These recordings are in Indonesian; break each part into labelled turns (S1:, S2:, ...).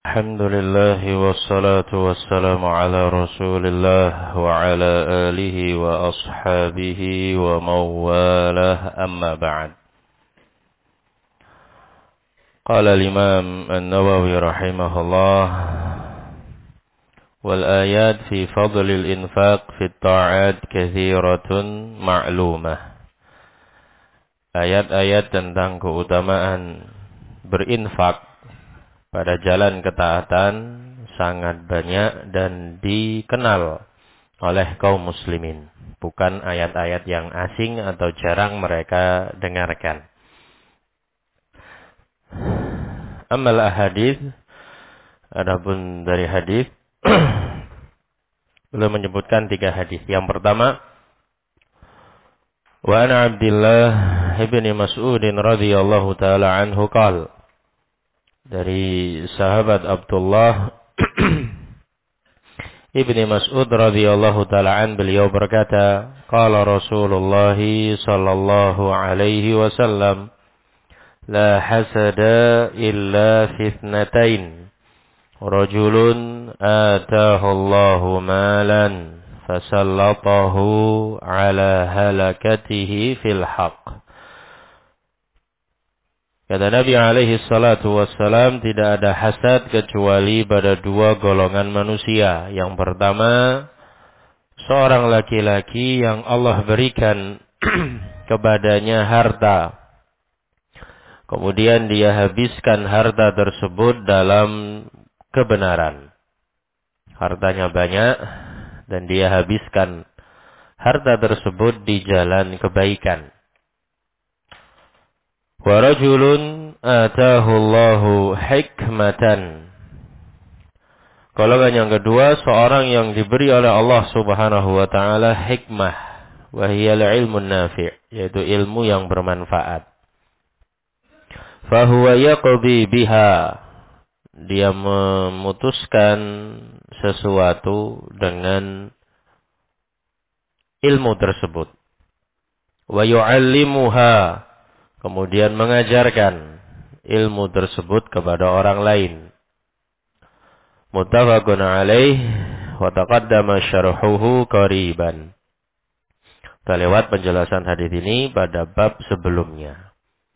S1: Alhamdulillah wassalatu wassalamu ala rasulillah wa ala alihi wa ashabihi wa mawalah amma ba'd. Qala al-imam an-Nawawi rahimahullah wal ayat fi fadlil infaq fi ta'at kathiratun ma'lumah. Ayat-ayat tentang keutamaan berinfak pada jalan ketaatan sangat banyak dan dikenal oleh kaum muslimin. Bukan ayat-ayat yang asing atau jarang mereka dengarkan. Amal ahadits, adapun dari hadis, beliau menyebutkan 3 hadis. Yang pertama, wa an Abdullah ibn Mas'ud radhiyallahu taala anhu qala, dari sahabat Abdullah Ibni Mas'ud radhiyallahu ta'ala an, beliau berkata, qala Rasulullah sallallahu alaihi wasallam, la hasada illa fitnatain, rajulun atahu Allahu malan fasallatahu ala halakatihi fil haqq. Kata Nabi alaihi salatu wassalam, tidak ada hasad kecuali pada 2 golongan manusia. Yang pertama, seorang laki-laki yang Allah berikan kepadanya harta. Kemudian dia habiskan harta tersebut dalam kebenaran. Hartanya banyak dan dia habiskan harta tersebut di jalan kebaikan. Wa rajulun atahu Allahu hikmatan. Golongan yang kedua, seorang yang diberi oleh Allah Subhanahu wa taala hikmah, wa hiya al-ilmun nafi', yaitu ilmu yang bermanfaat. Fa huwa yaqdi biha, dia memutuskan sesuatu dengan ilmu tersebut. Wa yu'allimuha, kemudian mengajarkan ilmu tersebut kepada orang lain. Muttafaqun alaih wa taqaddama syarhuhu qariban. Terlewat penjelasan hadis ini pada bab sebelumnya.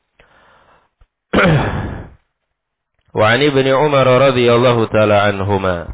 S1: Wa 'an Ibnu Umar radhiyallahu taala anhuma,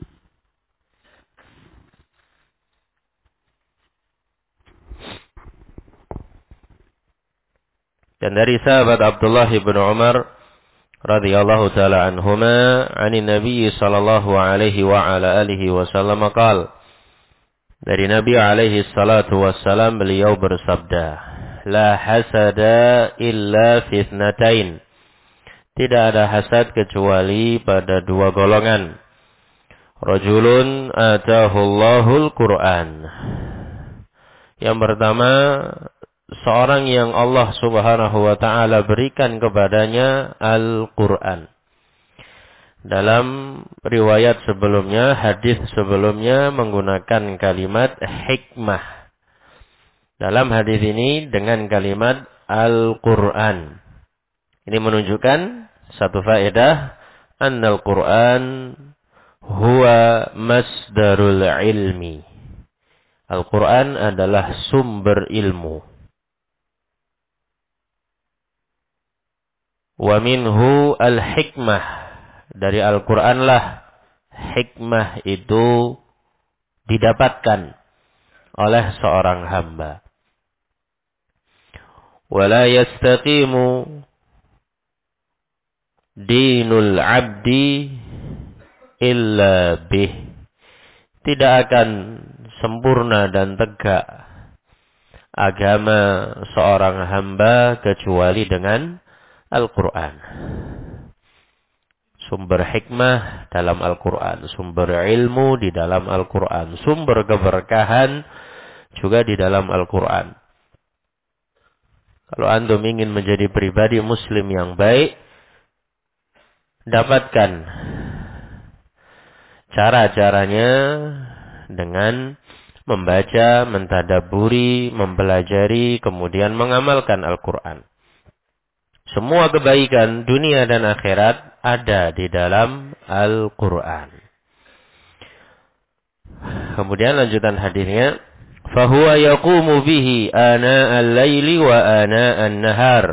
S1: dan dari sahabat Abdullah bin Umar radhiyallahu taala anhuma, anin Nabi sallallahu alaihi wa ala alihi wasallam qala, dari Nabi alaihi salatu wassalam, beliau bersabda, la hasada illa fitnatain, tidak ada hasad kecuali pada 2 golongan. Rajulun atahu Allahul Qur'an, yang pertama, seorang yang Allah Subhanahu wa ta'ala berikan kepadanya Al-Quran. Dalam riwayat sebelumnya, hadis sebelumnya menggunakan kalimat hikmah. Dalam hadis ini dengan kalimat Al-Quran. Ini menunjukkan satu faedah, annal Quran huwa masdarul ilmi. Al-Quran adalah sumber ilmu. Wa minhu al-hikmah, dari Al-Quran lah hikmah itu didapatkan oleh seorang hamba. Wa la yastaqimu dinul abdi illa bih, tidak akan sempurna dan tegak agama seorang hamba kecuali dengan Al-Quran. Sumber hikmah dalam Al-Quran, sumber ilmu di dalam Al-Quran, sumber keberkahan juga di dalam Al-Quran. Kalau antum ingin menjadi pribadi muslim yang baik, dapatkan cara-caranya dengan membaca, mentadaburi, mempelajari, kemudian mengamalkan Al-Quran. Semua kebaikan dunia dan akhirat ada di dalam Al-Quran. Kemudian lanjutan hadisnya, fahuwa yaqumu bihi ana al-laili wa ana an-nahar.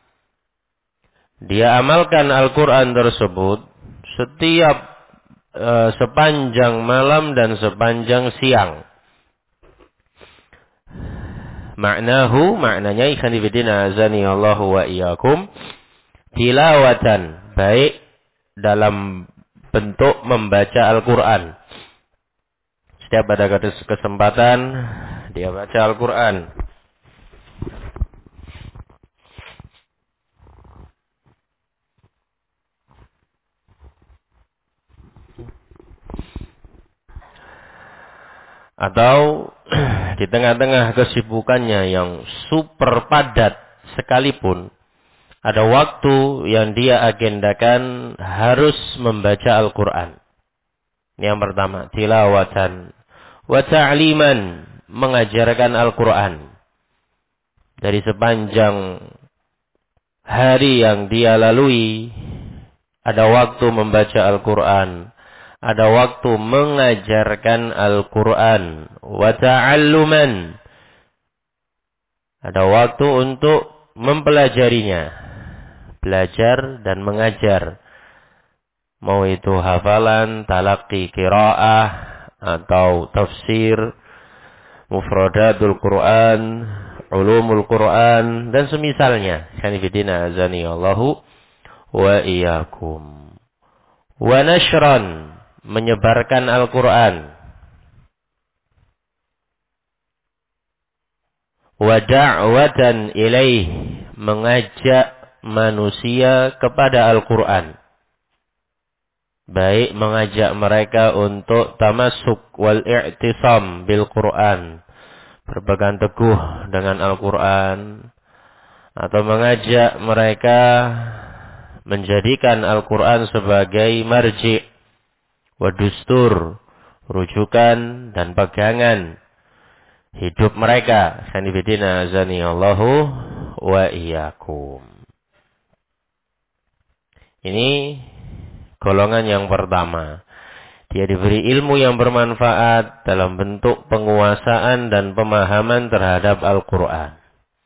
S1: Dia amalkan Al-Quran tersebut setiap sepanjang malam dan sepanjang siang. Maknanya ikhwan fillah azani Allah wa iyyakum, tilawatan, baik dalam bentuk membaca Al-Quran. Setiap ada kesempatan dia baca Al-Quran. Atau di tengah-tengah kesibukannya yang super padat sekalipun, ada waktu yang dia agendakan harus membaca Al-Quran. Ini yang pertama, tilawatan wa ta'liman, mengajarkan Al-Quran. Dari sepanjang hari yang dia lalui, ada waktu membaca Al-Quran, ada waktu mengajarkan Al-Quran. Wa ta'alluman, ada waktu untuk mempelajarinya, belajar dan mengajar. Mau itu hafalan, talaqi qiraah, atau tafsir, mufradatul Quran, ulumul Quran, dan semisalnya. Kanifidina azani Allahu wa iyyakum. Wa nashran, menyebarkan Al-Quran. Wa da'watan ilaih, mengajak manusia kepada Al-Quran. Baik mengajak mereka untuk tamasuk wal i'tisam bil Quran, berpegang teguh dengan Al-Quran, atau mengajak mereka menjadikan Al-Quran sebagai marji' wa dustur, rujukan dan pegangan hidup mereka. Sanibidina azani Allahu wa iyyakum. Ini golongan yang pertama. Dia diberi ilmu yang bermanfaat dalam bentuk penguasaan dan pemahaman terhadap Al-Quran.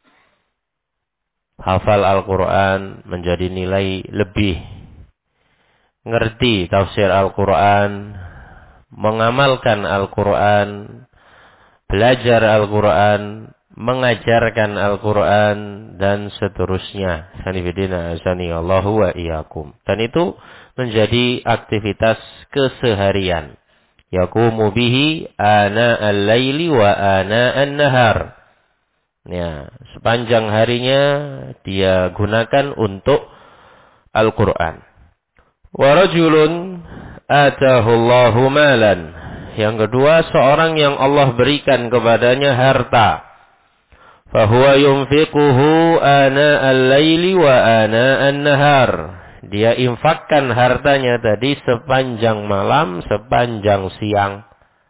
S1: Hafal Al-Quran menjadi nilai lebih. Ngerti tafsir Al-Quran, mengamalkan Al-Quran, belajar Al-Quran, mengajarkan Al-Quran, dan seterusnya. Sanibidina azani Allahu wa iyyakum. Dan itu menjadi aktivitas keseharian. Yaqumu bihi ana al-laili wa ana an-nahar. Ya, sepanjang harinya dia gunakan untuk Al-Quran. Wa rajulun atahu Allahu malan. Yang kedua, seorang yang Allah berikan kepadanya harta. Fahuwa yunfiquhu ana al-laili wa ana an-nahar. Dia infakkan hartanya tadi sepanjang malam, sepanjang siang.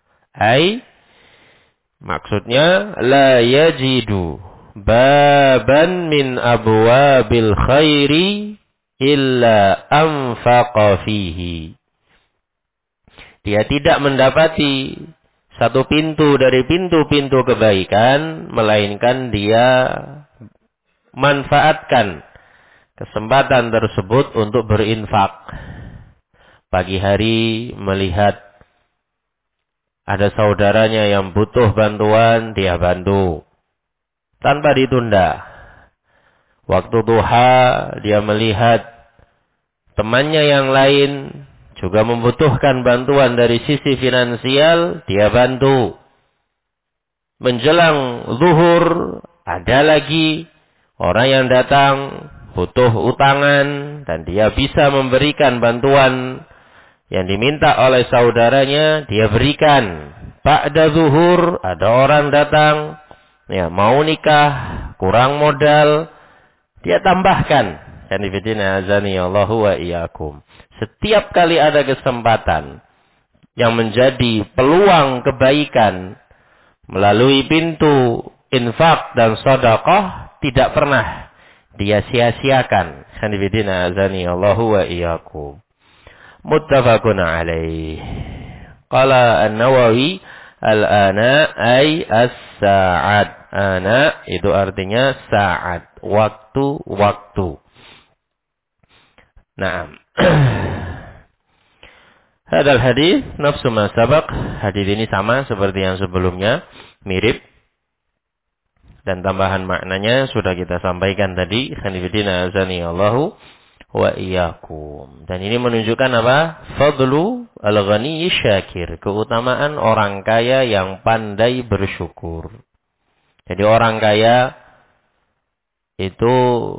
S1: Maksudnya la yajidu baban min abwabil khairi illa anfaqa fihi. Dia tidak mendapati satu pintu dari pintu-pintu kebaikan, melainkan dia manfaatkan kesempatan tersebut untuk berinfak. Pagi hari melihat ada saudaranya yang butuh bantuan, dia bantu tanpa ditunda. Waktu duha dia melihat temannya yang lain juga membutuhkan bantuan dari sisi finansial, dia bantu. Menjelang zuhur, ada lagi orang yang datang butuh utangan, dan dia bisa memberikan bantuan yang diminta oleh saudaranya, dia berikan. Ba'da zuhur, ada orang datang, ya mau nikah, kurang modal, dia tambahkan. Kanifidina azani Allahu wa iyyakum. Setiap kali ada kesempatan yang menjadi peluang kebaikan melalui pintu infak dan sedekah, tidak pernah dia sia-siakan. Khanifidina azani Allahu wa iyyakum. Muttafaqun alaih. Qala An-Nawawi al-ana ay as-sa'at. Ana itu artinya saat, waktu-waktu. Naam. Hadal hadis nafsu ma sabaq. Hadis ini sama seperti yang sebelumnya, mirip. Dan tambahan maknanya sudah kita sampaikan tadi. Khanifidina azani Allahu wa iyyakum. Dan ini menunjukkan apa? Fadlu al-ghani syakir. Keutamaan orang kaya yang pandai bersyukur. Jadi orang kaya itu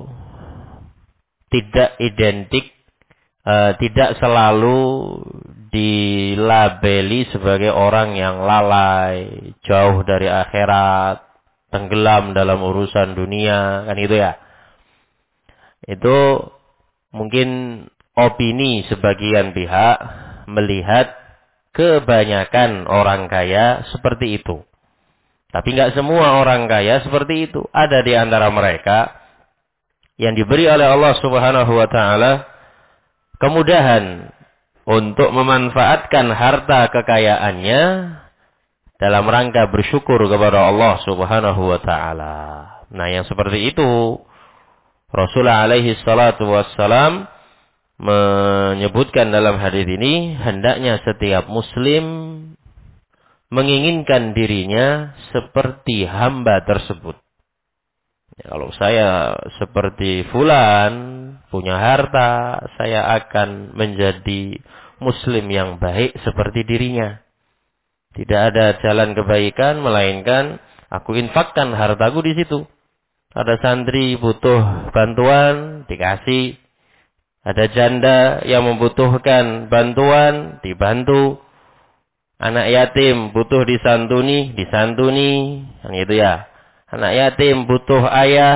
S1: tidak identik, tidak selalu dilabeli sebagai orang yang lalai, jauh dari akhirat, tenggelam dalam urusan dunia, kan gitu ya. Itu mungkin opini sebagian pihak melihat kebanyakan orang kaya seperti itu. Tapi enggak semua orang kaya seperti itu. Ada di antara mereka yang diberi oleh Allah Subhanahu wa taala kemudahan untuk memanfaatkan harta kekayaannya dalam rangka bersyukur kepada Allah Subhanahu wa taala. Nah, yang seperti itu Rasulullah alaihi salatu wassalam menyebutkan dalam hadis ini, hendaknya setiap muslim menginginkan dirinya seperti hamba tersebut. Ya, kalau saya seperti fulan, punya harta, saya akan menjadi muslim yang baik seperti dirinya. Tidak ada jalan kebaikan, melainkan aku infakkan hartaku di situ. Ada santri butuh bantuan, dikasih. Ada janda yang membutuhkan bantuan, dibantu. Anak yatim butuh disantuni, disantuni. Kan gitu ya. Anak yatim butuh ayah.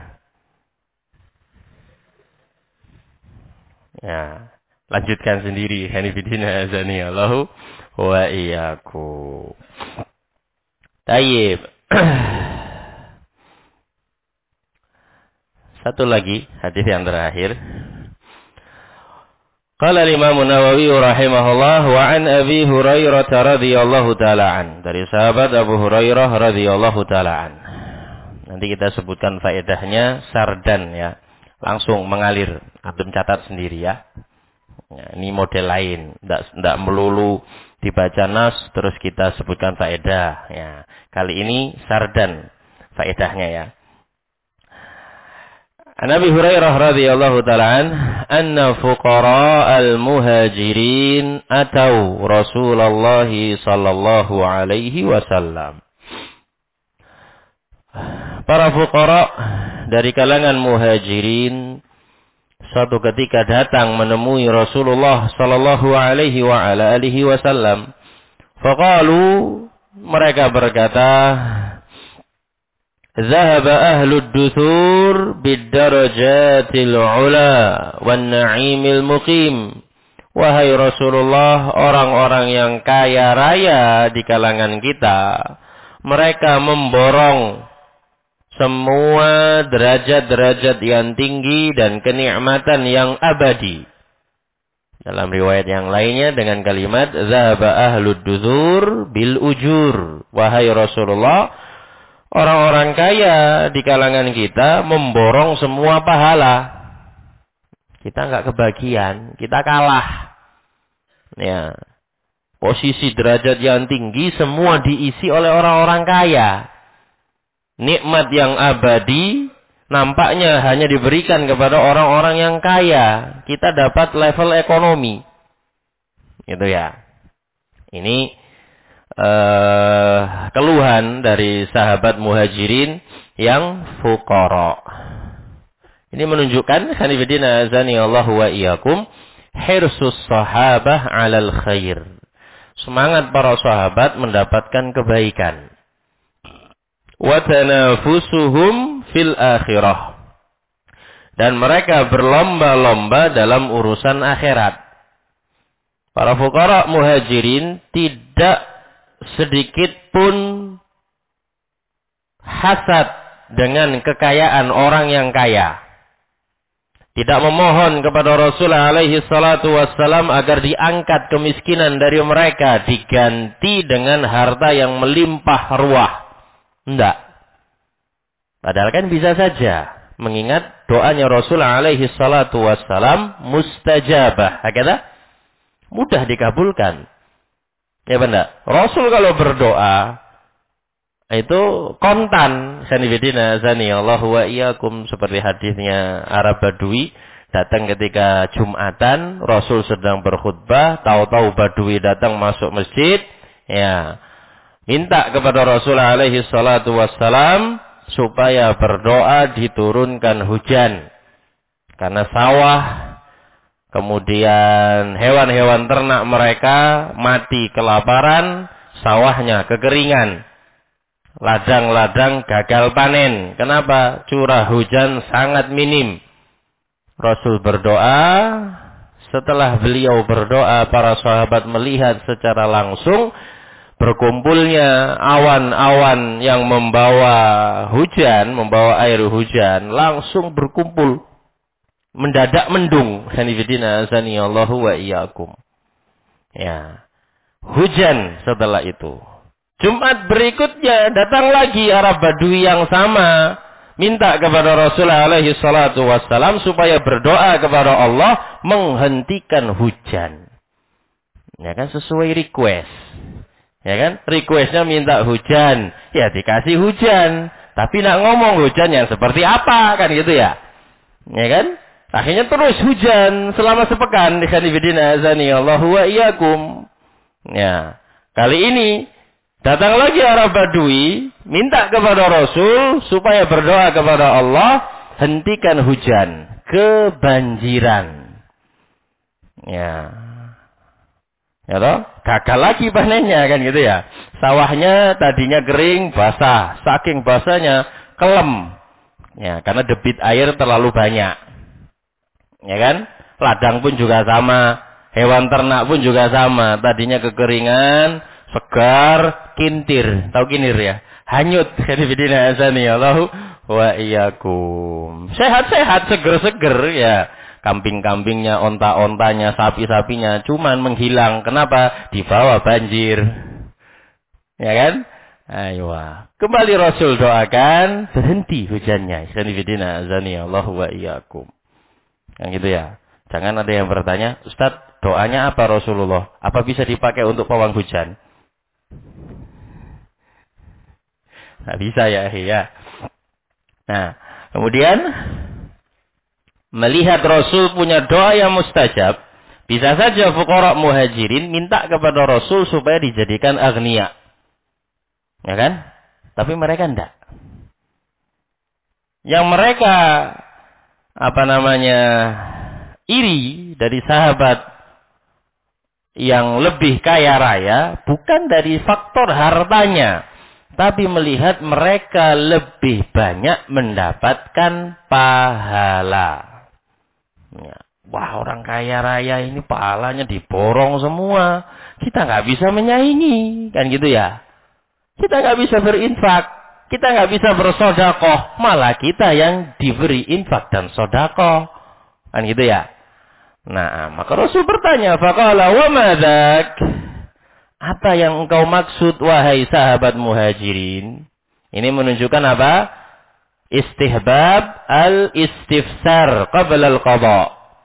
S1: Ya, lanjutkan sendiri. Hanifidina azani Allahu wa iyyakum. Tayyib. Satu lagi hadis yang terakhir. Qala al-Imam Nawawi rahimahullah wa an Abi Hurairah radhiyallahu taala an. Dari sahabat Abu Hurairah radhiyallahu taala an. Nanti kita sebutkan faedahnya sardan ya. Langsung mengalir. Antum catat sendiri ya. Ya, ini model lain. Enggak melulu dibaca nas terus kita sebutkan faedah ya. Kali ini sardan faedahnya ya. An Abi Hurairah radhiyallahu ta'ala anna fuqara al-muhajirin atau Rasulullah sallallahu alaihi wasallam. Para fuqara dari kalangan muhajirin suatu ketika datang menemui Rasulullah sallallahu alaihi wa ala alihi wasallam. Faqalu, mereka berkata, Zahaba ahlud duthur bid-darajatil ula wan na'imil muqim. Wahai Rasulullah, orang-orang yang kaya raya di kalangan kita, mereka memborong semua derajat-derajat yang tinggi dan kenikmatan yang abadi. Dalam riwayat yang lainnya dengan kalimat Zahaba ahlud duthur bil ujur. Wahai Rasulullah, orang-orang kaya di kalangan kita memborong semua pahala. Kita enggak kebagian, kita kalah. Ya. Posisi derajat yang tinggi semua diisi oleh orang-orang kaya. Nikmat yang abadi nampaknya hanya diberikan kepada orang-orang yang kaya. Kita dapat level ekonomi. Gitu ya. Ini keluhan dari sahabat muhajirin yang fuqara. Ini menunjukkan hanifidina azani Allahu wa iyyakum hirsus sahabah 'alal khair. Semangat para sahabat mendapatkan kebaikan. Wa tanafusuhum fil akhirah. Dan mereka berlomba-lomba dalam urusan akhirat. Para fuqara muhajirin tidak sedikit pun hasad dengan kekayaan orang yang kaya. Tidak memohon kepada Rasul alaihi salatu wassalam agar diangkat kemiskinan dari mereka, diganti dengan harta yang melimpah ruah. Tidak. Padahal kan bisa saja. Mengingat doanya Rasul alaihi salatu wassalam mustajabah. Hakata? Mudah dikabulkan. Ya benar. Rasul kalau berdoa itu kontan. Sanibidina zani Allahu wa iyyakum, seperti hadisnya Arab Badui datang ketika Jumatan, Rasul sedang berkhutbah, tahu-tahu Badui datang masuk masjid, ya. Minta kepada Rasul alaihi salatu wassalam supaya berdoa diturunkan hujan. Karena sawah, kemudian hewan-hewan ternak mereka mati kelaparan, sawahnya kekeringan. Ladang-ladang gagal panen. Kenapa? Curah hujan sangat minim. Rasul berdoa. Setelah beliau berdoa, para sahabat melihat secara langsung berkumpulnya awan-awan yang membawa hujan, membawa air hujan, langsung berkumpul. Mendadak mendung. Sanifidina azaniyallahu wa iyyakum. Ya. Hujan setelah itu. Jumat berikutnya datang lagi Arab Badui yang sama. Minta kepada Rasulullah alaihi salatu wassalam supaya berdoa kepada Allah menghentikan hujan. Ya kan, sesuai request. Ya kan, requestnya minta hujan. Ya dikasih hujan. Tapi nak ngomong hujan yang seperti apa, kan gitu ya. Ya kan, akhirnya terus hujan selama sepekan. Dikhanibidina azani Allahu wa iyyakum. Ya, kali ini datang lagi Arab Badui, minta kepada Rasul supaya berdoa kepada Allah, hentikan hujan, kebanjiran. Ya. Ya toh? Gagal lagi panennya, kan gitu ya. Sawahnya tadinya kering, basah, saking basahnya kelem. Ya, karena debit air terlalu banyak. Ya kan? Ladang pun juga sama, hewan ternak pun juga sama, tadinya kekeringan, segar, kintir. Tahu kintir ya? Hanyut. Kadibidina azani Allahu wa iyyakum. Sehat-sehat, seger-seger ya. Kambing-kambingnya, onta-ontanya, sapi-sapinya cuman menghilang. Kenapa? Dibawa banjir. Ya kan? Ayo. Kembali Rasul doakan, berhenti hujannya. Kadibidina azani Allahu wa iyyakum. Yang gitu ya. Jangan ada yang bertanya, Ustaz, doanya apa Rasulullah? Apa bisa dipakai untuk pawang hujan? Nggak bisa ya, ya. Nah, kemudian melihat Rasul punya doa yang mustajab, bisa saja fuqara muhajirin minta kepada Rasul supaya dijadikan agniya. Ya kan? Tapi mereka enggak. Yang mereka iri dari sahabat yang lebih kaya raya bukan dari faktor hartanya, tapi melihat mereka lebih banyak mendapatkan pahala. Ya. Wah, orang kaya raya ini pahalanya diborong semua. Kita nggak bisa menyaingi, kan gitu ya. Kita nggak bisa berinfak, kita nggak bisa bersodakoh, malah kita yang diberi infak dan sodakoh, kan gitu ya. Nah, maka Rasul bertanya, faqala wa madzak? Apa yang engkau maksud wahai sahabat muhajirin? Ini menunjukkan apa? Istihbab al-istifsar qabla al-qadha.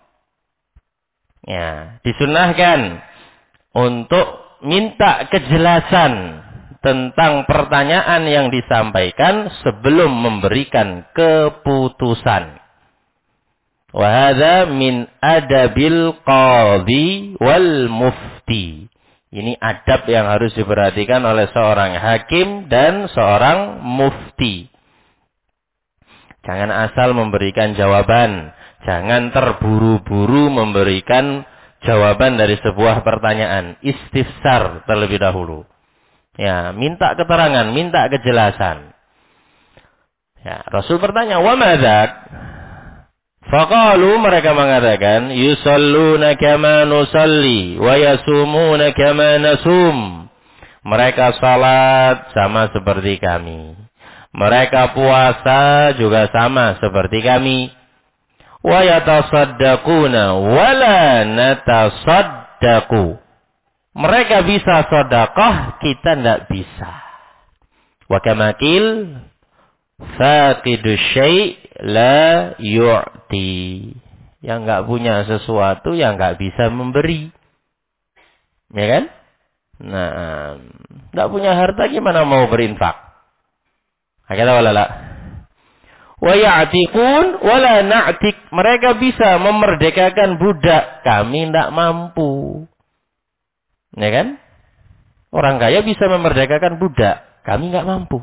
S1: Ya, disunahkan untuk minta kejelasan tentang pertanyaan yang disampaikan sebelum memberikan keputusan. Wa hadza min adabil qadhi wal mufti. Ini adab yang harus diperhatikan oleh seorang hakim dan seorang mufti. Jangan asal memberikan jawaban. Jangan terburu-buru memberikan jawaban dari sebuah pertanyaan. Istifsar terlebih dahulu. Ya, minta keterangan, minta kejelasan. Ya, Rasul bertanya, wa madzak? Faqalu, mereka mengatakan, yusalluna kama nusalli wa yasumuna kama nasum. Mereka salat sama seperti kami. Mereka puasa juga sama seperti kami. wa yatasaddaquna wa la natasaddaqu. Mereka bisa sedekah, kita tidak bisa. Wa kamakil faqidu syai' la yu'ti. Yang enggak punya sesuatu yang enggak bisa memberi. Ya kan? Nah, enggak punya harta gimana mau berinfak? Hakata wala la? Wa ya'tiqun wala na'tiq. Mereka bisa memerdekakan budak, kami tidak mampu. Ya kan? Orang kaya bisa memerdekakan budak, kami enggak mampu.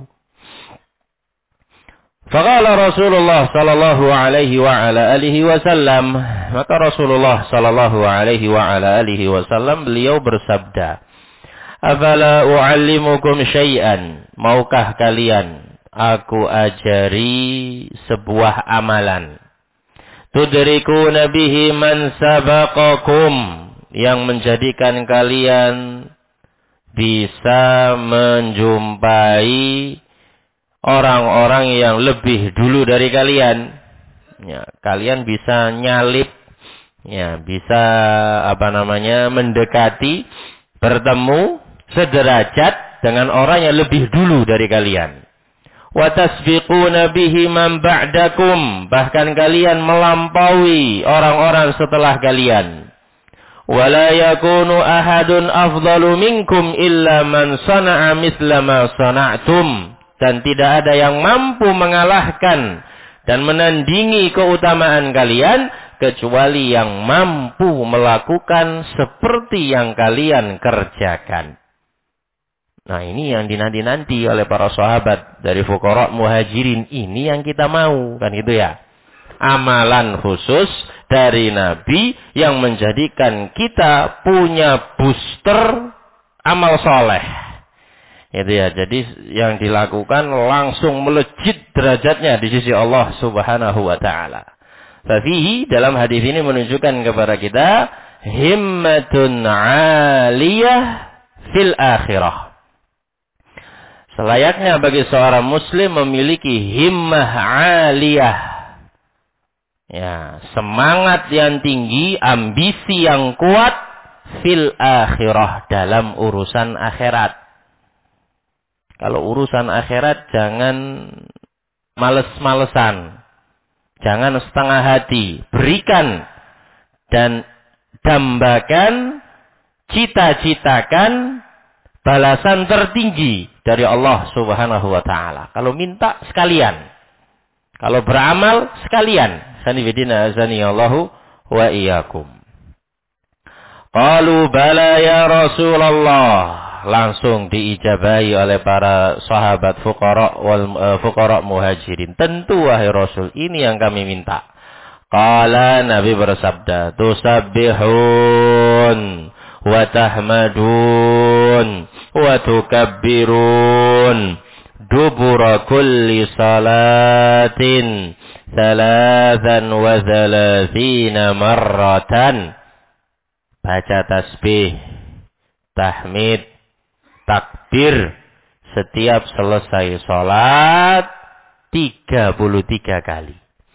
S1: Faqala Rasulullah sallallahu alaihi wa ala alihi wasallam, maka Rasulullah sallallahu alaihi wa ala alihi wasallam beliau bersabda, "Afala u'allimukum syai'an?" Maukah kalian aku ajari sebuah amalan? Tudrikuna bihi man sabaqakum, yang menjadikan kalian bisa menjumpai orang-orang yang lebih dulu dari kalian. Ya, kalian bisa nyalip, ya, bisa mendekati, bertemu sederajat dengan orang yang lebih dulu dari kalian. Wa tasbiquna bihi man ba'dakum, bahkan kalian melampaui orang-orang setelah kalian. Wa la yakunu ahadun afdalu minkum illa man sana'a mithla ma sana'tum. Dan tidak ada yang mampu mengalahkan dan menandingi keutamaan kalian kecuali yang mampu melakukan seperti yang kalian kerjakan. Nah, ini yang dinanti-nanti oleh para sahabat dari fuqara muhajirin, ini yang kita mau, kan gitu ya. Amalan khusus dari Nabi yang menjadikan kita punya booster amal soleh. Itu ya, jadi yang dilakukan langsung melejit derajatnya di sisi Allah Subhanahu wa taala. Fafihi, dalam hadis ini menunjukkan kepada kita himmatun 'aliyah fil akhirah. Selayaknya bagi seorang muslim memiliki himmah 'aliyah. Ya, semangat yang tinggi, ambisi yang kuat fil akhirah, dalam urusan akhirat. Kalau urusan akhirat jangan males-malesan. Jangan setengah hati. Berikan dan dambakan, cita-citakan balasan tertinggi dari Allah Subhanahu wa taala. Kalau minta sekalian. Kalau beramal sekalian. Sanibidina azani Allahu wa iyyakum. Qalu bala ya Rasulullah. Langsung diijabahi oleh para sahabat fuqara muhajirin. Tentu wahai Rasul, ini yang kami minta. Qala, Nabi bersabda, tusabbihun wa tahmadun wa tukabbirun dubura kulli salatin 33 marratan. Baca tasbih, tahmid, takbir setiap selesai sholat 33 kali.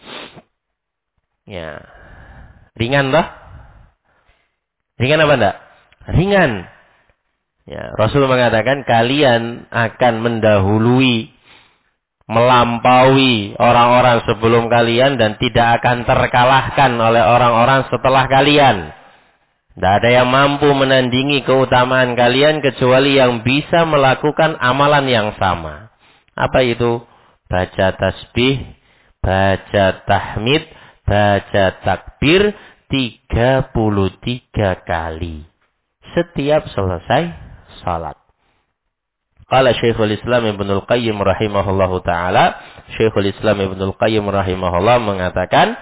S1: Ya. Ringan toh? Ringan apa enggak? Ringan. Ya, Rasul mengatakan kalian akan mendahului, melampaui orang-orang sebelum kalian dan tidak akan terkalahkan oleh orang-orang setelah kalian. Tidak ada yang mampu menandingi keutamaan kalian kecuali yang bisa melakukan amalan yang sama. Apa itu? Baca tasbih, baca tahmid, baca takbir 33 kali. Setiap selesai salat. Qala Syekhul Islam Ibnul Qayyim rahimahullahu ta'ala. Syekhul Islam Ibnul Qayyim rahimahullah mengatakan,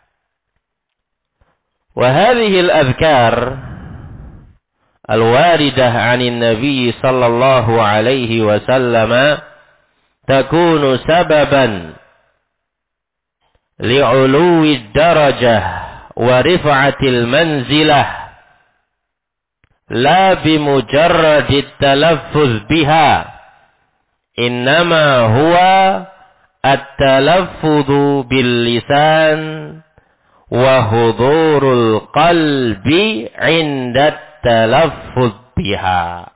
S1: وهذه الأذكار الواردة عن النبي صلى الله عليه وسلم تكون سببا لعلو الدرجة ورفعة المنزلة لا بمجرد التلفظ بها إنما هو التلفظ باللسان wa hudurul qalbi 'inda talaffuz biha.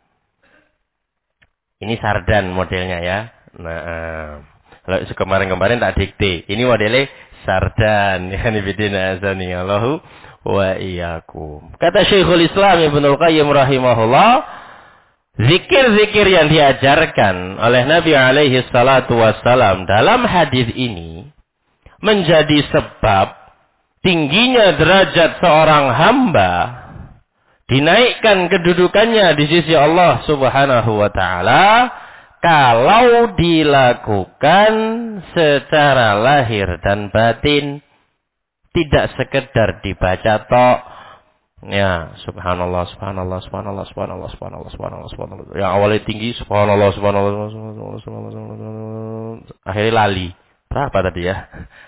S1: Ini sardan modelnya ya. Nah, kalau kemarin-kemarin tak dikte. Ini modelnya sardan. Ya nibidina azani Allahu wa iyyakum. Kata Syekhul Islam Ibnu Qayyim rahimahullah, zikir-zikir yang diajarkan oleh Nabi alaihi salatu wassalam dalam hadis ini menjadi sebab tingginya derajat seorang hamba, dinaikkan kedudukannya di sisi Allah Subhanahu wa taala kalau dilakukan secara lahir dan batin, tidak sekedar dibaca tok. Ya, subhanallah, subhanallah, subhanallah, subhanallah, subhanallah, subhanallah, subhanallah. Yang awalnya tinggi, subhanallah, subhanallah, subhanallah, subhanallah, subhanallah. Akhirnya lali. Berapa tadi ya?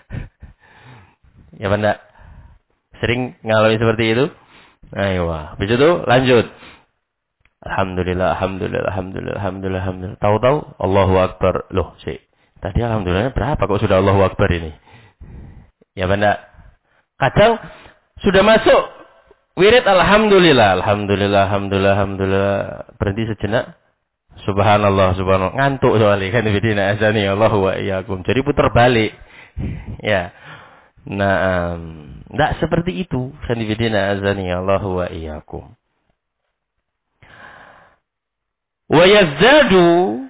S1: Ya Banda? Sering ngalami seperti itu? Ayo, habis itu lanjut. Alhamdulillah, alhamdulillah, alhamdulillah, alhamdulillah, alhamdulillah. Tahu-tahu Allahu Akbar. Loh, sih. Tadi alhamdulillahnya berapa kok sudah Allahu Akbar ini? Ya Banda? Kadang sudah masuk wirid alhamdulillah, alhamdulillah, alhamdulillah, alhamdulillah. Berhenti sejenak. Subhanallah, subhanallah. Ngantuk soalnya kan bidina azani Allahu wa iyyakum. Jadi putar balik. Ya. Nah, enggak seperti itu. Kan bidina azani Allahu wa iyyakum. Wa yazdadu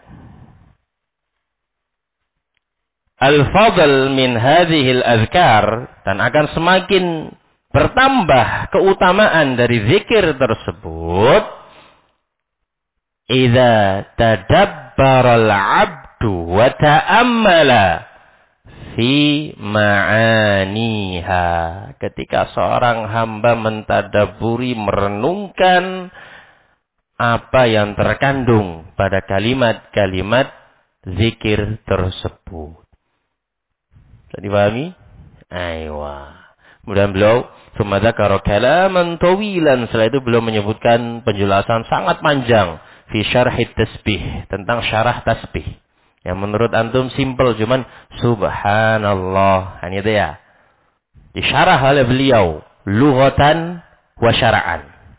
S1: al-fadl min hadhihi al-azkar, dan akan semakin bertambah keutamaan dari zikir tersebut idza tadabbara al-'abdu wa ta'ammala fi ma'aniha, ketika seorang hamba mentadaburi, merenungkan apa yang terkandung pada kalimat-kalimat zikir tersebut. Tadi pahami? Aywa. Kemudian beliau thumma dzakara kalaman tawilan, setelah itu beliau menyebutkan penjelasan sangat panjang fi syarhit tasbih, tentang syarah tasbih. Yang menurut antum simpel, cuman subhanallah. Hanya itu ya. Disyarah oleh beliau lughatan wa syara'an.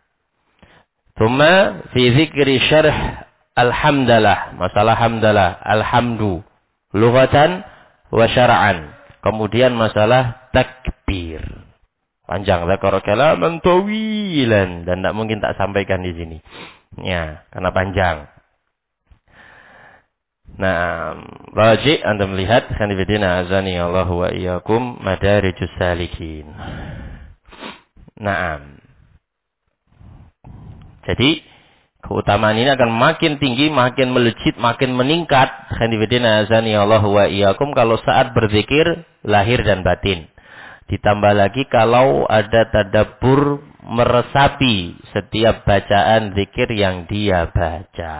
S1: Thumma fi dzikri syarh alhamdalah, masalah hamdalah, alhamdu lughatan wa syara'an. Kemudian masalah takbir. Panjang, dzakara kalaman tawilan, dan tidak mungkin tak sampaikan di sini. Ya, karena panjang. Nah, raji' Anda melihat kanibidina azani Allah wa iyyakum madarijus salikin. Nah, jadi keutamaan ini akan makin tinggi, makin melejit, makin meningkat. Kanibidina azani Allah wa iyyakum kalau saat berzikir lahir dan batin. Ditambah lagi kalau ada tadabbur, meresapi setiap bacaan zikir yang dia baca.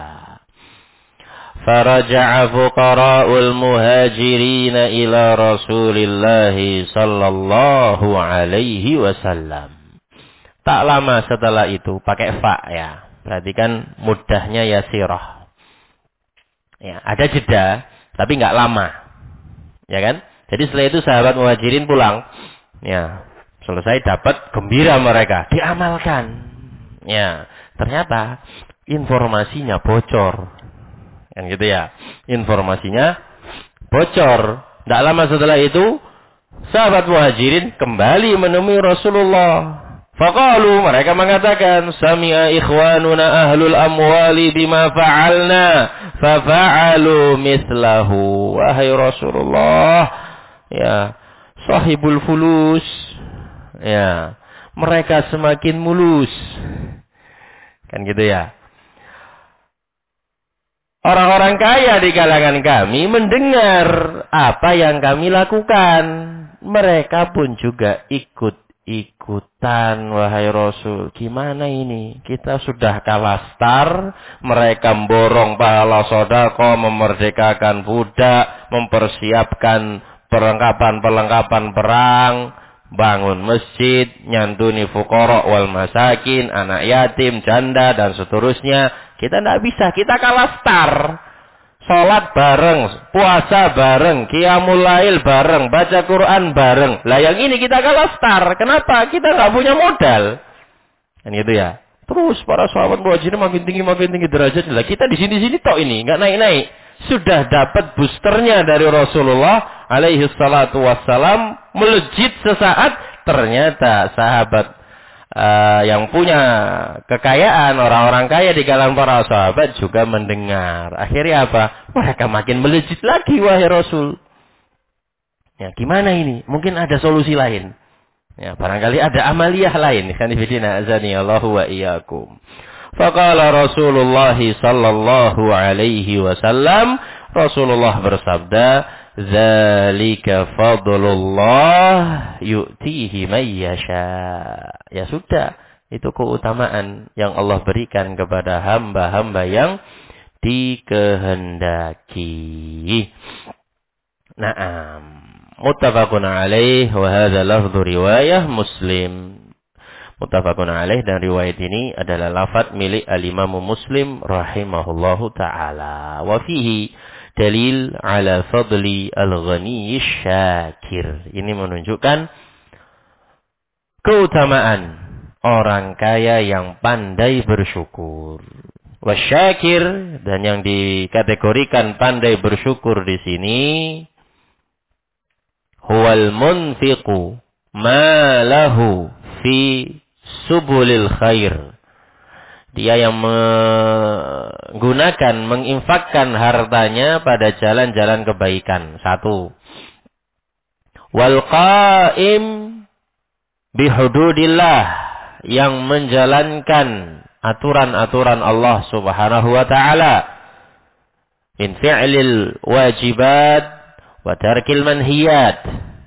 S1: Faraja'a fuqara'ul muhajirin ila Rasulillah sallallahu alaihi wasallam. Tak lama setelah itu, pakai fa ya. Perhatikan mudahnya yasirah. Ya, ada jeda tapi enggak lama. Ya kan? Jadi setelah itu sahabat muhajirin pulang. Ya, selesai dapat gembira mereka, diamalkan. Ya, ternyata informasinya bocor. Kan gitu ya. Informasinya bocor. Tidak lama setelah itu sahabat muhajirin kembali menemui Rasulullah. Faqalu, mereka mengatakan, sami'a ikhwanuna ahlul amwali bima fa'alna fafa'alu mislahu. Wahai Rasulullah, ya, sahibul fulus, ya, mereka semakin mulus. Kan gitu ya. Orang-orang kaya di kalangan kami mendengar apa yang kami lakukan. Mereka pun juga ikut-ikutan. Wahai Rasul, gimana ini? Kita sudah kalah star. Mereka memborong pahala sedekah, memerdekakan budak, mempersiapkan perlengkapan perang, bangun masjid, nyantuni fuqara wal masakin, anak yatim, janda, dan seterusnya. Kita tidak bisa, kita kalah star. Salat bareng, puasa bareng, qiyamul lail bareng, baca Quran bareng. Lah yang ini kita kalah start. Kenapa? Kita nggak punya modal. Kan gitu ya. Terus para sahabat muhajirin makin tinggi derajatnya. Lah kita di sini tok ini, nggak naik-naik. Sudah dapat boosternya dari Rasulullah alaihi salatu wassalam, melejit sesaat, ternyata sahabat yang punya kekayaan, orang-orang kaya di kalangan para sahabat juga mendengar. Akhirnya apa? Mereka makin melejit lagi, wahai Rasul. Ya, gimana ini? Mungkin ada solusi lain. Ya, barangkali ada amaliyah lain. Khanifidina azani Allahu wa iyyakum. Faqala Rasulullah sallallahu alaihi wasallam, Rasulullah bersabda, "Dzalika fadlullah yu'tihi may yasha." Ya sudah, itu keutamaan yang Allah berikan kepada hamba-hamba yang dikehendaki. Naam. Muttafaqun alaih wa hadza lafdhu riwayah Muslim. Muttafaqun alaih, dan riwayat ini adalah lafaz milik al-Imam Muslim rahimahullahu taala. Wa fihi dalil ala fadli al-ghani syakir. Ini menunjukkan keutamaan orang kaya yang pandai bersyukur. Wasyakir, dan yang dikategorikan pandai bersyukur di sini, huwal munfiqu ma lahu fi subulil khair. Dia yang menggunakan, menginfakkan hartanya pada jalan-jalan kebaikan. Satu. Wal qaim bihududillah, yang menjalankan aturan-aturan Allah Subhanahu wa taala. Min fi'lil wajibat wa tarkil manhiyat.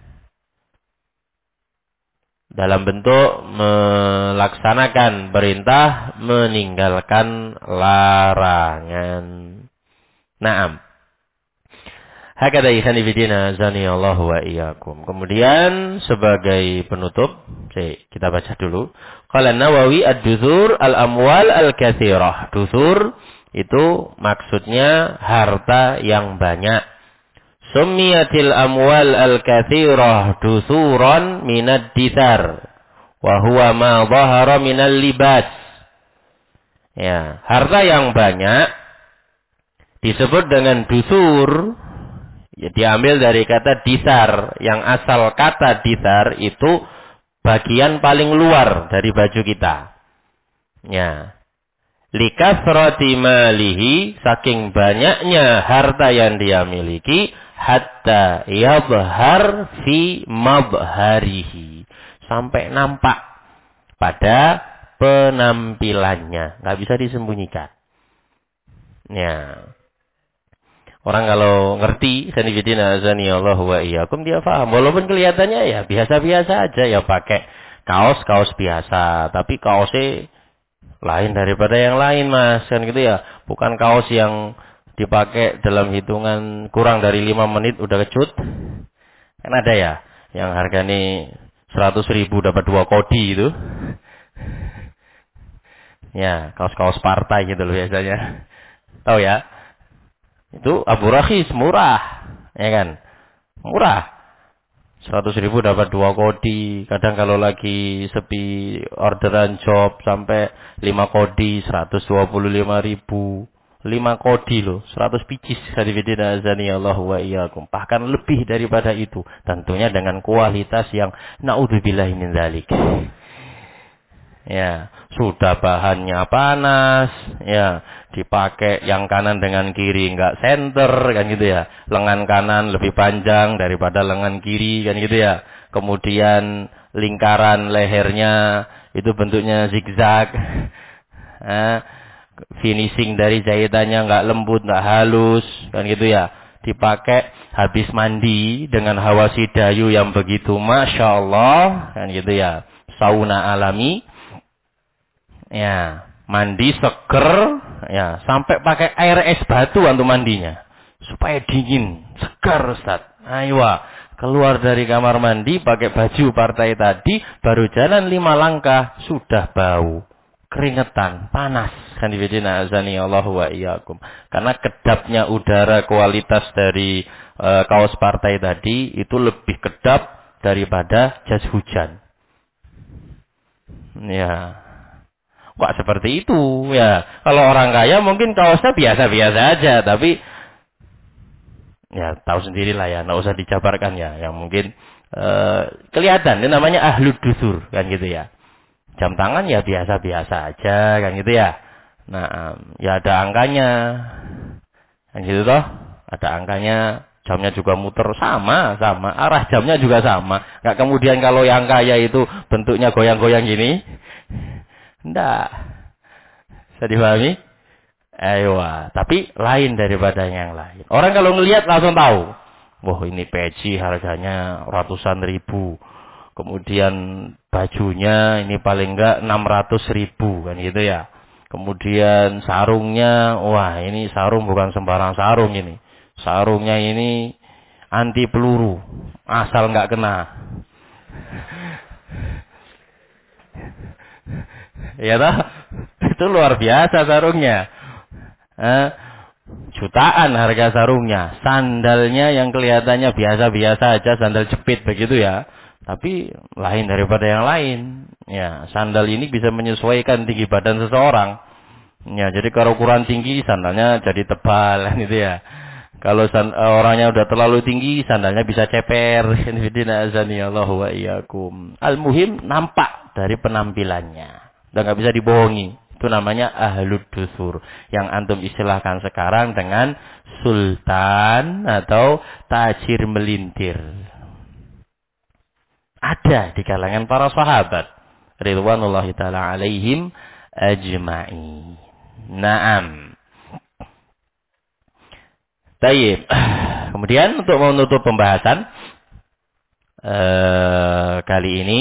S1: Dalam bentuk melaksanakan perintah, meninggalkan larangan. Naam. Hakadha ikhwani fillah azani Allah wa iyyakum. Kemudian sebagai penutup, kita baca dulu. Qala Nawawi ad-duthur al-amwal al-katsirah. Duthur itu maksudnya harta yang banyak. Summiyatil amwal al-katsirah duthuran minad dithar wa huwa ma dhahara minal libas. Ya, harta yang banyak disebut dengan duthur. Ya, diambil dari kata dithar, yang asal kata dithar itu bagian paling luar dari baju kita. Ya. Likathrati malihi, saking banyaknya harta yang dia miliki, hatta yadhhar fi mabharihi, sampai nampak pada penampilannya, nggak bisa disembunyikan. Ya. Orang kalau ngerti, sanifidina azani Allah wa iyyakum, dia paham. Walaupun kelihatannya ya biasa-biasa aja, ya pakai kaos biasa, tapi kaosnya lain daripada yang lain, Mas, kan gitu ya. Bukan kaos yang dipakai dalam hitungan kurang dari 5 menit udah kecut. Kan ada ya yang harganya 100.000 dapat 2 kodi itu. Ya, kaos-kaos partai gitu loh biasanya. Tahu ya? Itu Abu Rakhis, murah. Ya kan? Murah. 100.000 dapat 2 kodi. Kadang kalau lagi sepi orderan job sampai 5 kodi 125.000. 5 kodi loh, 100 picis. Hadifidina azani Allah wa iyyakum. Bahkan lebih daripada itu. Tentunya dengan kualitas yang naudzubillahi min dzalik. Ya, sudah bahannya panas, ya, dipakai yang kanan dengan kiri enggak center, kan gitu ya. Lengan kanan lebih panjang daripada lengan kiri, kan gitu ya. Kemudian lingkaran lehernya itu bentuknya zigzag. Finishing dari jahitannya enggak lembut, enggak halus, kan gitu ya. Dipakai habis mandi dengan hawa sidayu yang begitu Masya Allah, kan gitu ya. Sauna alami. Ya, mandi seger, ya, sampai pakai air es batu untuk mandinya. Supaya dingin, segar Ustaz. Ayo, keluar dari kamar mandi pakai baju partai tadi, baru jalan 5 langkah sudah bau. keringetan, panas. Kanifidina azani Allah wa iyyakum. Karena kedapnya udara kualitas dari kaos partai tadi itu lebih kedap daripada jas hujan. Ya. Kok seperti itu? Ya, kalau orang kaya mungkin kaosnya biasa-biasa aja, tapi ya tahu sendirilah ya, nggak usah dijabarkan ya. Yang mungkin kelihatan, ini namanya ahlud dusur kan gitu ya. Jam tangan ya biasa-biasa aja kan gitu ya. Nah, ya ada angkanya. Kan gitu toh? Ada angkanya, jamnya juga muter sama, arah jamnya juga sama. Nggak kemudian kalau yang kaya itu bentuknya goyang-goyang gini. Nggak. Bisa dipahami? Ayo, tapi lain daripada yang lain. Orang kalau ngelihat langsung tahu. Wah, ini peci harganya ratusan ribu. Kemudian bajunya ini paling enggak 600.000 kan gitu ya. Kemudian sarungnya, wah ini sarung bukan sembarang sarung ini. Sarungnya ini anti peluru, asal enggak kena. Ya toh? Itu luar biasa sarungnya. Jutaan harga sarungnya. Sandalnya yang kelihatannya biasa-biasa aja, sandal jepit begitu ya. Tapi lain daripada yang lain. Ya, sandal ini bisa menyesuaikan tinggi badan seseorang. Ya, jadi kalau ukuran tinggi sandalnya jadi tebal gitu ya. Kalau orangnya udah terlalu tinggi, sandalnya bisa ceper. Allahu wa iyyakum. Al-muhim nampak dari penampilannya. Udah nggak bisa dibohongi. Itu namanya ahlud dusur. Yang antum istilahkan sekarang dengan sultan atau tajir melintir. Ada di kalangan para sahabat. Ridwanullahi ta'ala alaihim ajma'i. Naam. Tayyib. Kemudian untuk menutup pembahasan kali ini,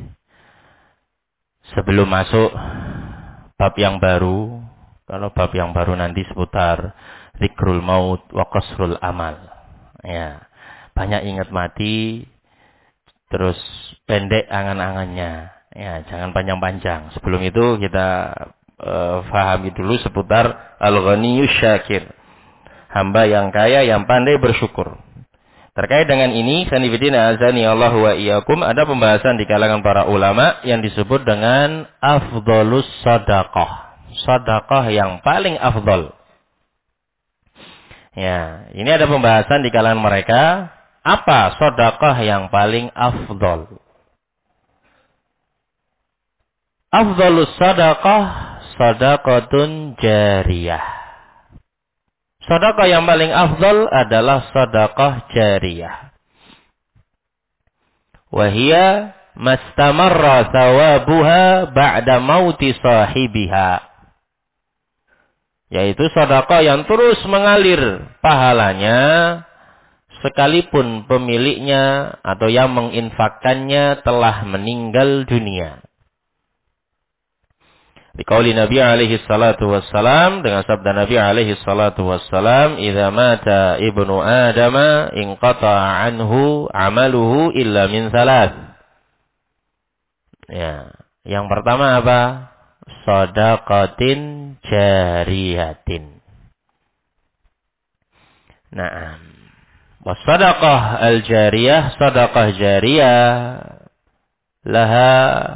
S1: sebelum masuk bab yang baru, kalau bab yang baru nanti seputar zikrul maut wa qasrul amal. Ya, banyak ingat mati, terus pendek angan-angannya. Ya, jangan panjang-panjang. Sebelum itu kita fahami dulu seputar al-ghaniyus syakir. Hamba yang kaya yang pandai bersyukur. Terkait dengan ini, sanifidina azani Allah wa iyyakum, ada pembahasan di kalangan para ulama yang disebut dengan afdhalus sadaqah. Sedekah yang paling afdal. Ya, ini ada pembahasan di kalangan mereka, apa sedekah yang paling afdal? Afdhalus sadaqah sadaqatun jariyah. Sedekah yang paling afdal adalah sedekah jariyah. Wahia mastamarra thawabuha ba'da mauti sahibiha. Yaitu sedekah yang terus mengalir pahalanya sekalipun pemiliknya atau yang menginfakkannya telah meninggal dunia. Biqauli Nabi alaihi salatu wassalam, dengan sabda Nabi alaihi salatu wassalam, "Idza mata ibnu Adama inqata'a anhu 'amaluhu illa min thalath." Ya, yang pertama apa? Shadaqatin jariyatin. Naam. Wasadaqah al-jariyah, sadaqah jariyah laha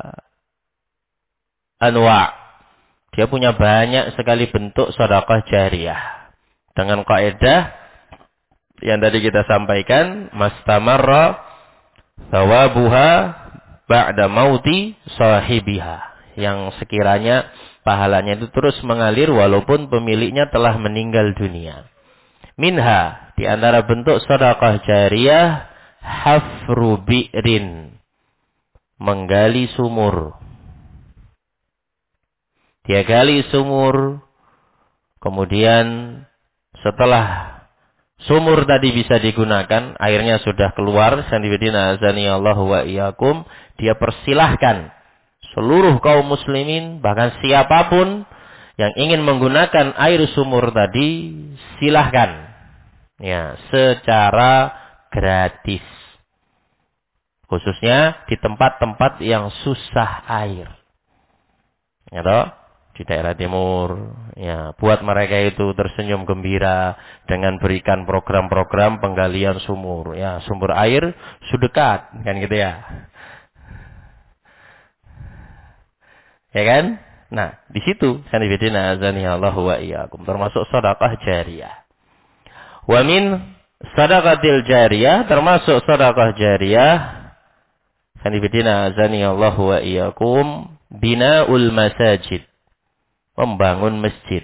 S1: anwa'. Dia punya banyak sekali bentuk sedekah jariyah. Dengan kaidah yang tadi kita sampaikan, mastamarra thawabuha ba'da mauti sahibiha. Yang sekiranya pahalanya itu terus mengalir walaupun pemiliknya telah meninggal dunia. Minha, di antara bentuk sedekah jariyah, hafru bi'rin, menggali sumur. Dia gali sumur, kemudian setelah sumur tadi bisa digunakan, airnya sudah keluar, sanibidina azani Allah wa iyyakum, dia persilahkan seluruh kaum muslimin, bahkan siapapun yang ingin menggunakan air sumur tadi, silahkan. Ya, secara gratis. Khususnya di tempat-tempat yang susah air. Ya toh? di daerah timur, ya, buat mereka itu tersenyum gembira dengan berikan program-program penggalian sumur, ya, sumber air sudekat, kan gitu ya. Ya kan? Nah, di situ sanibidina azani Allah wa iyyakum termasuk sedekah jariyah. Wa min sadaqatil jariyah termasuk sedekah jariyah sanibidina azani Allah wa iyyakum binaul masajid. Membangun masjid.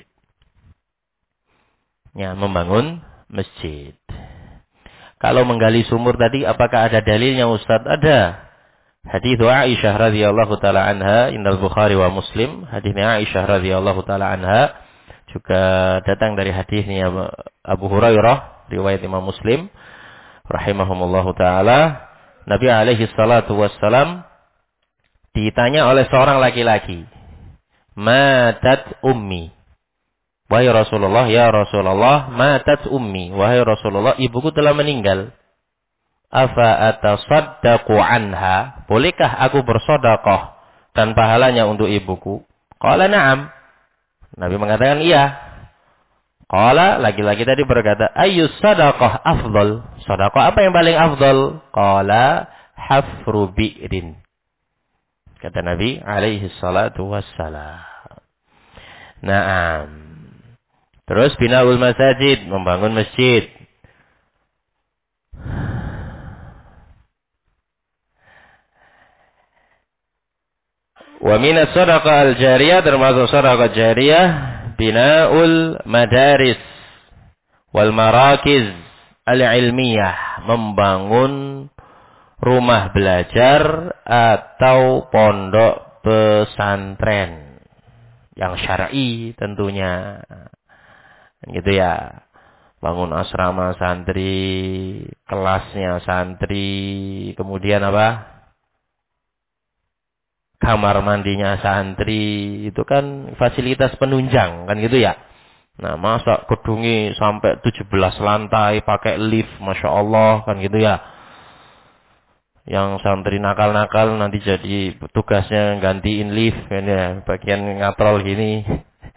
S1: Ya, membangun masjid. Kalau menggali sumur tadi apakah ada dalilnya Ustaz? Ada. Hadits Aisyah radhiyallahu taala anha indal Bukhari wa Muslim. Hadisnya Aisyah radhiyallahu taala anha juga datang dari hadisnya Abu Hurairah riwayat Imam Muslim rahimahumullahu taala. Nabi alaihi salatu wassalam ditanya oleh seorang laki-laki, "Matat ummi." Wahai Rasulullah, ya Rasulullah, matat ummi. Wahai Rasulullah, ibuku telah meninggal. Afa atasaddaqu anha? Bolehkah aku bersedekah dan pahalanya untuk ibuku? Qala na'am. Nabi mengatakan iya. Qala, laki-laki tadi berkata, ayyus sadaqah afdal? Sedekah apa yang paling afdal? Qala hafru bi'rin. Kata Nabi alaihi salatu wassalam. Na'am. Terus binaul masajid, membangun masjid. Wa minas sadaqah al-jariyah termasuk sadaqah jariyah binaul madaris wal marakiz al-ilmiyah, membangun rumah belajar atau pondok pesantren yang syar'i tentunya. Gitu ya. Bangun asrama santri, kelasnya santri, kemudian apa? Kamar mandinya santri, itu kan fasilitas penunjang, kan gitu ya. Nah, masa gedungnya sampai 17 lantai, pakai lift, Masya Allah, kan gitu ya. Yang santri nakal-nakal nanti jadi tugasnya gantiin lift, kan ya, bagian ngatrol gini.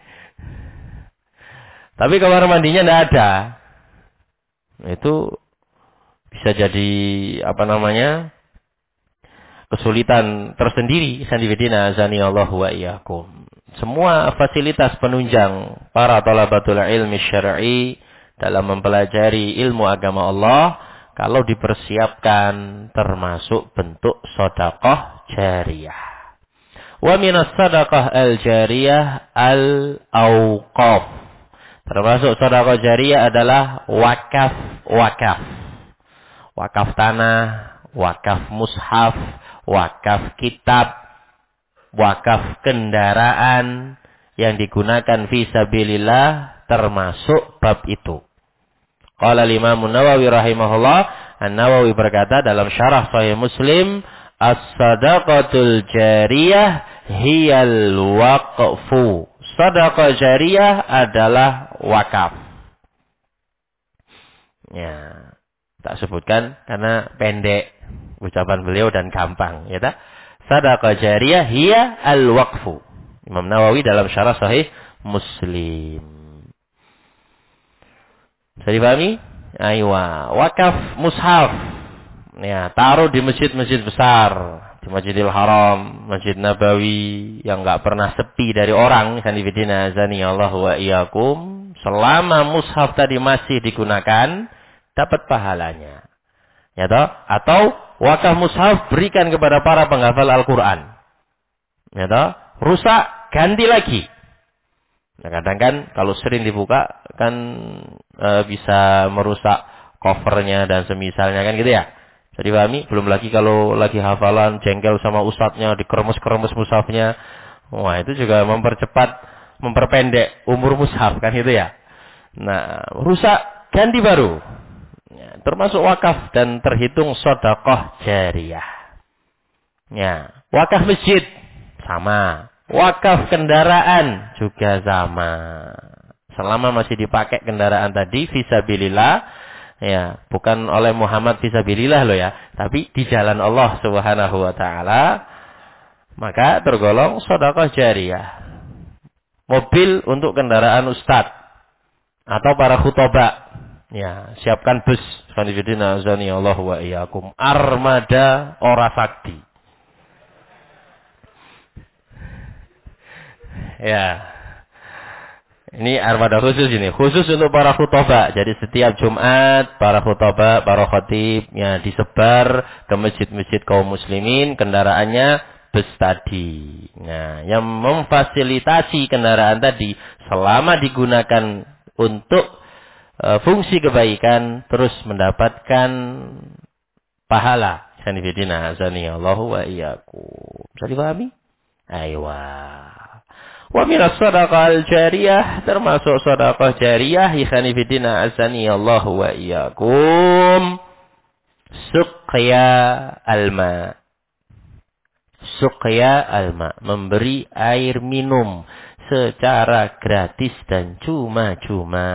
S1: Tapi kamar mandinya tidak ada. Itu bisa jadi kesulitan tersendiri. Sanibidina azani Allah wa iyyakum. Semua fasilitas penunjang para thalabatul ilmi syar'i dalam mempelajari ilmu agama Allah kalau dipersiapkan termasuk bentuk sedekah jariyah. Wa minas sadaqah al-jariyah al-auqaf. Termasuk sedekah jariyah adalah wakaf. Wakaf tanah, wakaf mushaf, wakaf kitab, wakaf kendaraan yang digunakan fi sabilillah termasuk bab itu. Qala Imam Nawawi rahimahullah, An-Nawawi berkata dalam syarah Sahih Muslim, as-sadaqatul jariyah hiyal waqfu. Sedekah jariyah adalah wakaf. Ya, tak sebutkan karena pendek ucapan beliau dan gampang, ya tak? Sedekah jariyah hiya al-waqfu. Imam Nawawi dalam syarah Sahih Muslim. Bisa dipahami? Aywa, wakaf mushaf. Ya, taruh di masjid-masjid besar. Di Masjidil Haram, Masjid Nabawi yang enggak pernah sepi dari orang, sanibidina azani Allah wa iyyakum, selama mushaf tadi masih digunakan dapat pahalanya. Ya toh? Atau wakaf mushaf berikan kepada para penghafal Al-Qur'an. Ya toh? Rusak ganti lagi. Nah, kadang kan kalau sering dibuka kan bisa merusak covernya dan semisalnya kan gitu ya. Jadi pahami? Belum lagi kalau lagi hafalan jengkel sama ustadznya, dikeremes-keremes mushafnya. Wah, itu juga memperpendek umur mushaf kan gitu ya. Nah, rusak ganti baru. Ya, termasuk wakaf dan terhitung sedekah jariyah. Ya, wakaf masjid sama. Wakaf kendaraan juga sama. Selama masih dipakai kendaraan tadi fisabilillah. Ya, bukan oleh Muhammad fisabilillah loh ya, tapi di jalan Allah Subhanahu wa taala, maka tergolong sedekah jariyah. mobil untuk kendaraan ustadz atau para khutbah. Ya, siapkan bus. Sanifidina azani Allah wa iyyakum. Armada ora sakti. Ya. Ini armada khusus ini. Khusus untuk para khutbah. Jadi setiap Jumat para khutbah, para khatib ya disebar ke masjid-masjid kaum muslimin kendaraannya bus tadi. Nah, yang memfasilitasi kendaraan tadi selama digunakan untuk fungsi kebaikan terus mendapatkan pahala. Sanifidina azani Allahu wa iyyakum. Bisa dipahami? Aywa. Wa minas shadaqah al-jariyah, termasuk sedekah jariyah, ikhwani fillah azani Allah wa iyyakum, suqya alma. Suqya alma, memberi air minum secara gratis dan cuma-cuma.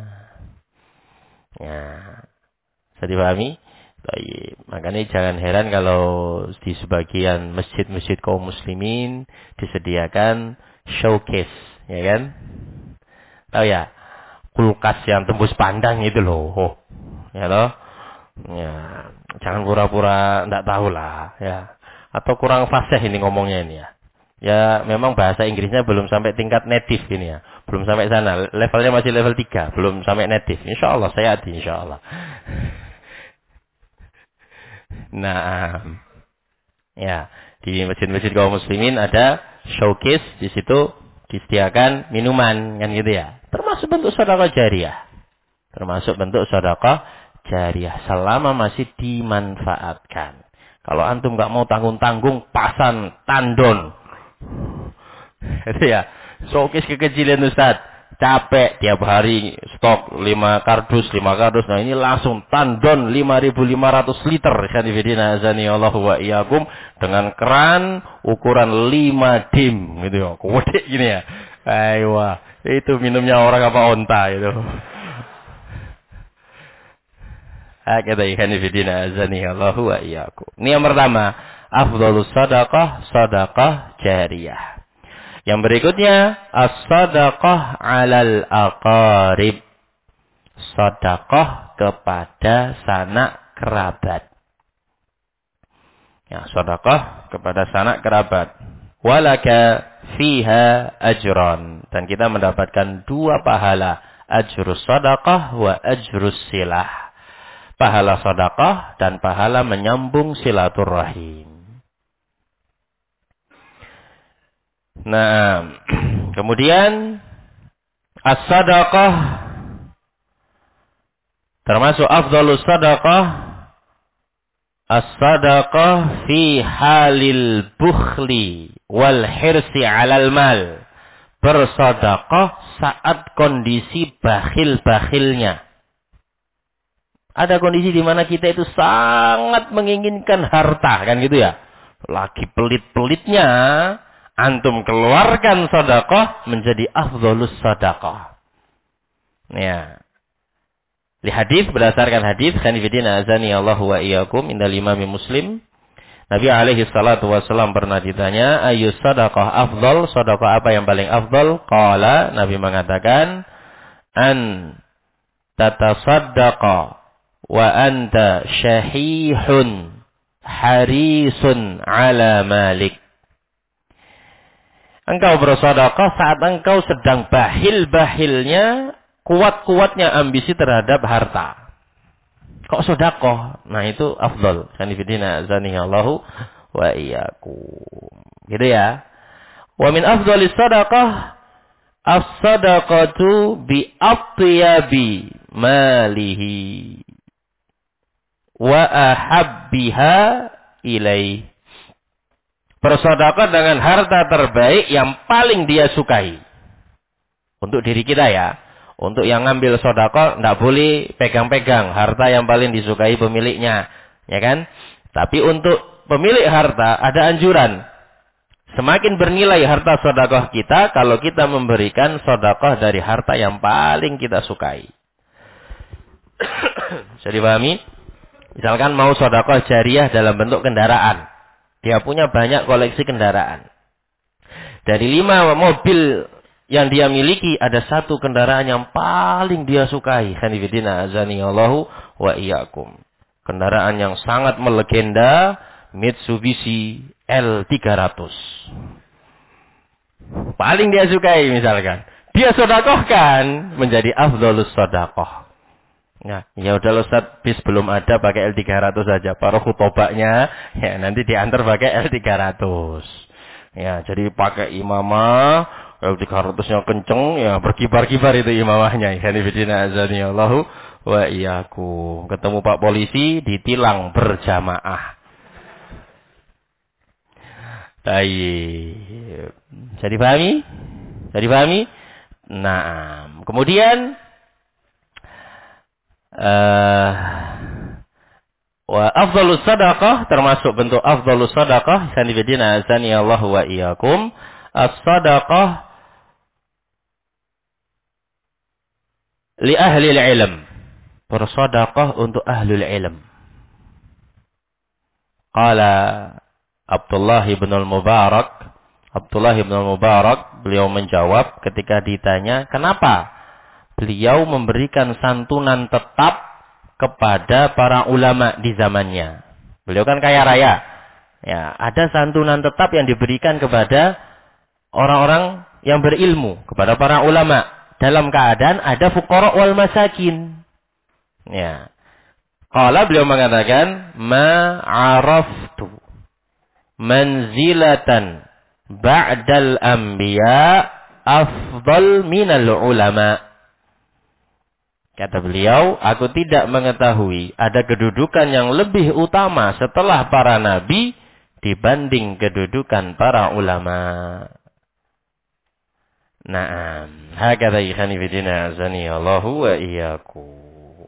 S1: Ya. Bisa dipahami? Baik. Makanya jangan heran kalau di sebagian masjid-masjid kaum muslimin disediakan showcase, ya kan? Tahu ya? Kulkas yang tembus pandang itu loh. Oh, ya loh. Ya, jangan pura-pura enggak tahu lah, ya. Atau kurang fasih ini ngomongnya ini ya. Ya, memang bahasa Inggrisnya belum sampai tingkat native ini ya. Belum sampai sana. Levelnya masih level 3, belum sampai native. Insyaallah saya adi insyaallah. Nah, ya, di masjid-masjid kaum muslimin ada showcase, di situ disediakan minuman kan gitu ya. Termasuk bentuk sedekah jariyah. Termasuk bentuk sedekah jariyah selama masih dimanfaatkan. Kalau antum enggak mau tanggung-tanggung pasan tandon. Itu ya. Showcase kekecilan Ustaz. Capek tiap hari stok 5 kardus. Nah ini langsung tandon 5.500 liter. Sanifidina azani Allahu wa iyyakum, dengan keran ukuran 5 dim gitu ya. Gede gini ya. Aywa, itu minumnya orang apa onta itu. Hakata sanifidina azani Allahu wa iyyakum. Ini yang pertama, afdhalus shadaqah, shadaqah jariyah. Yang berikutnya, as-sadaqah 'alal aqarib. Sedekah kepada sanak kerabat. Ya, sedekah kepada sanak kerabat. Walaka fiha ajran, dan kita mendapatkan 2 pahala, ajrus sedekah wa ajrus silah. Pahala sedekah dan pahala menyambung silaturahim. Nah, kemudian as-sadaqah, termasuk afdhalus sadaqah, as-sadaqah fi halil bukhli wal hirsi 'alal mal. Bersedekah saat kondisi bakhil-bakhilnya. Ada kondisi di mana kita itu sangat menginginkan harta, kan gitu ya. Lagi pelit-pelitnya, antum keluarkan sedekah menjadi afdhalus sedekah. Ya. Di hadis, berdasarkan hadis sanifidina azani Allahu wa iyyakum indal Imam Muslim, Nabi alaihi salatu wasallam pernah ditanya, ayyus sedekah afdhal, sedekah apa yang paling afdal? Qala, Nabi mengatakan, an tatasaddaqa wa anta syahihun harisun ala malik. Engkau bersedekah saat engkau sedang bahil-bahilnya, kuat-kuatnya ambisi terhadap harta. Kok sedekah? Nah itu afdal. Sanifidina azanillahu wa iyyakum. Gitu ya. Wa min afdalis sedekah as-sadaqatu bi atyabi malihi wa ahabbiha ilaih. Bersedekah dengan harta terbaik yang paling dia sukai. Untuk diri kita ya. Untuk yang ngambil sedekah tidak boleh pegang-pegang harta yang paling disukai pemiliknya, ya kan? Tapi untuk pemilik harta ada anjuran. Semakin bernilai harta sedekah kita kalau kita memberikan sedekah dari harta yang paling kita sukai. Bisa dipahami? Misalkan mau sedekah jariyah dalam bentuk kendaraan. Dia punya banyak koleksi kendaraan. Dari 5 mobil yang dia miliki ada satu kendaraan yang paling dia sukai. Khanifidina azani Allahu wa iyyakum. Kendaraan yang sangat melegenda, Mitsubishi L300. Paling dia sukai misalkan. Dia sedekahkan menjadi afdhalus sedekah. Nah, ya udah Ustaz, bis belum ada, pakai L300 saja. Para khutobaknya ya nanti diantar pakai L300. Ya, jadi pakai imamah, L300-nya kenceng, ya berkibar-kibar itu imamahnya. Khanifidina azani Allahu wa iyyakum. Ketemu Pak Polisi ditilang berjamaah. Baik. Bisa dipahami? Bisa dipahami? Nah, kemudian wa afdhalus sadaqah, termasuk bentuk afdhalus sadaqah, sanibidina azani Allah wa iyyakum, as-sadaqah li ahli ilm. Bersedekah untuk ahli ilm. Qala Abdullah bin al-Mubarak, beliau menjawab ketika ditanya, kenapa beliau memberikan santunan tetap kepada para ulama di zamannya. Beliau kan kaya raya. Ya, ada santunan tetap yang diberikan kepada orang-orang yang berilmu, kepada para ulama dalam keadaan ada fuqara wal masakin. Ya. Qala, beliau mengatakan, ma araftu manzilatan ba'dal anbiya afdal minal ulama. Kata beliau, aku tidak mengetahui ada kedudukan yang lebih utama setelah para nabi dibanding kedudukan para ulama. Naam, hakadha ikhani fidina azani Allahu wa iyyakum.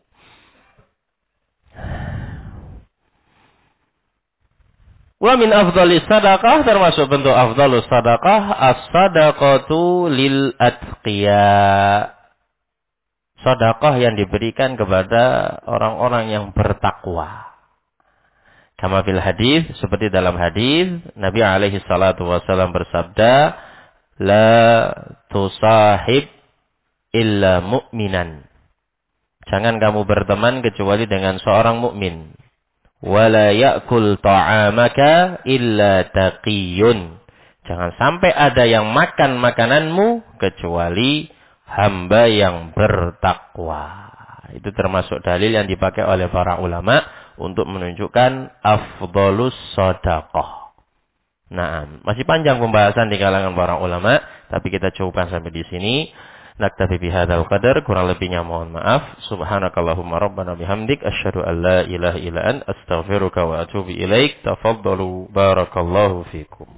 S1: Wa min afdhalis sadaqah, termasuk bentuk afdhalus sadaqah, as-sadaqatu lil atqiya. Sedekah yang diberikan kepada orang-orang yang bertakwa. Kama fil hadis, seperti dalam hadis Nabi alaihi salatu wasallam bersabda, la tusahib illa mu'minan. Jangan kamu berteman kecuali dengan seorang mukmin. Wala ya'kul ta'amaka illa taqiyun. Jangan sampai ada yang makan makananmu kecuali hamba yang bertakwa. Itu termasuk dalil yang dipakai oleh para ulama untuk menunjukkan afdhalus shadaqah. Nah, masih panjang pembahasan di kalangan para ulama, tapi kita cukupkan sampai di sini. Naktafi bihadzal qadar, kurang lebihnya mohon maaf. Subhanakallahumma rabbana bihamdik, asyhadu an la ilaha illa anta, astaghfiruka wa atubu ilaik. Tafaddalu, barakallahu fikum.